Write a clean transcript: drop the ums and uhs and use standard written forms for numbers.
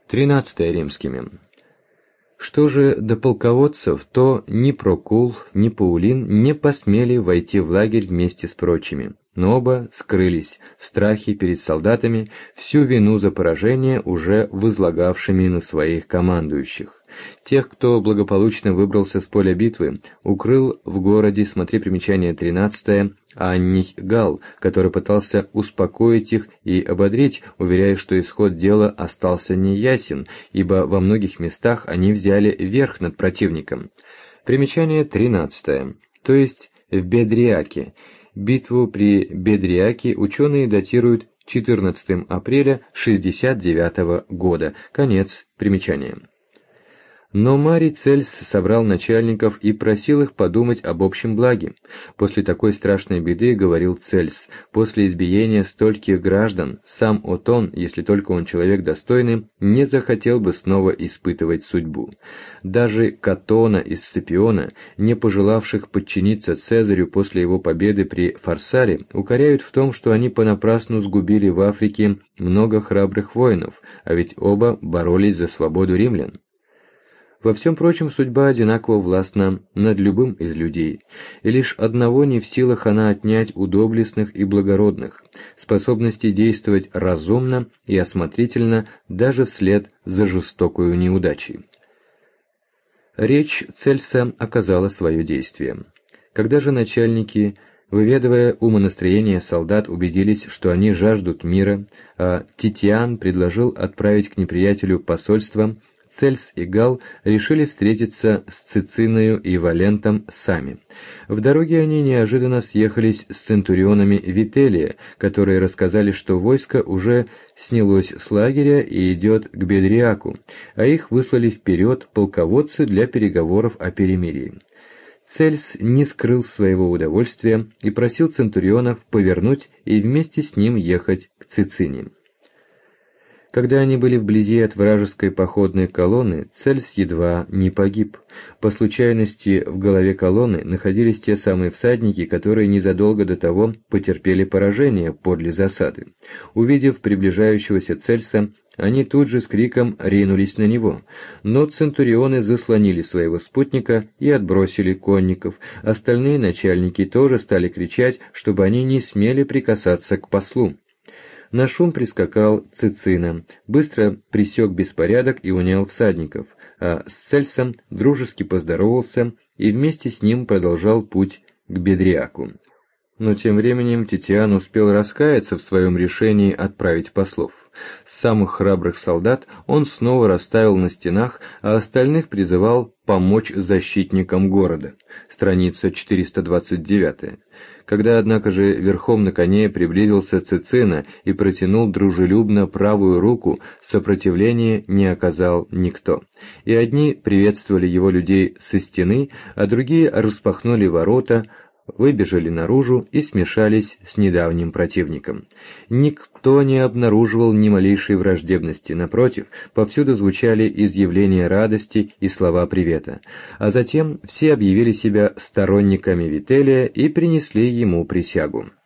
13 римскими. Что же до полководцев, то ни Прокул, ни Паулин не посмели войти в лагерь вместе с прочими, но оба скрылись в страхе перед солдатами, всю вину за поражение уже возлагавшими на своих командующих. Тех, кто благополучно выбрался с поля битвы, укрыл в городе, смотри примечание 13, Анний Гал, который пытался успокоить их и ободрить, уверяя, что исход дела остался неясен, ибо во многих местах они взяли верх над противником. Примечание 13, то есть в Бедриаке. Битву при Бедриаке ученые датируют 14 апреля 69 года. Конец примечания. Но Марий Цельс собрал начальников и просил их подумать об общем благе. После такой страшной беды, говорил Цельс, после избиения стольких граждан, сам Отон, если только он человек достойный, не захотел бы снова испытывать судьбу. Даже Катона и Сципиона, не пожелавших подчиниться Цезарю после его победы при Фарсале, укоряют в том, что они понапрасну сгубили в Африке много храбрых воинов, а ведь оба боролись за свободу римлян. Во всем прочем, судьба одинаково властна над любым из людей, и лишь одного не в силах она отнять у доблестных и благородных – способности действовать разумно и осмотрительно даже вслед за жестокою неудачей. Речь Цельса оказала свое действие. Когда же начальники, выведывая умонастроение солдат, убедились, что они жаждут мира, а Титиан предложил отправить к неприятелю посольство, Цельс и Гал решили встретиться с Цициною и Валентом сами. В дороге они неожиданно съехались с центурионами Вителия, которые рассказали, что войско уже снялось с лагеря и идет к Бедриаку, а их выслали вперед полководцы для переговоров о перемирии. Цельс не скрыл своего удовольствия и просил центурионов повернуть и вместе с ним ехать к Цицине. Когда они были вблизи от вражеской походной колонны, Цельс едва не погиб. По случайности в голове колонны находились те самые всадники, которые незадолго до того потерпели поражение подле засады. Увидев приближающегося Цельса, они тут же с криком ринулись на него, но центурионы заслонили своего спутника и отбросили конников. Остальные начальники тоже стали кричать, чтобы они не смели прикасаться к послу. На шум прискакал Цицина, быстро пресек беспорядок и унял всадников, а с Цельсом дружески поздоровался и вместе с ним продолжал путь к Бедриаку. Но тем временем Титиан успел раскаяться в своем решении отправить послов. Самых храбрых солдат он снова расставил на стенах, а остальных призывал помочь защитникам города. Страница 429. Когда, однако же, верхом на коне приблизился Цицина и протянул дружелюбно правую руку, сопротивления не оказал никто. И одни приветствовали его людей со стены, а другие распахнули ворота, выбежали наружу и смешались с недавним противником. Никто не обнаруживал ни малейшей враждебности, напротив, повсюду звучали изъявления радости и слова привета. А затем все объявили себя сторонниками Вителия и принесли ему присягу.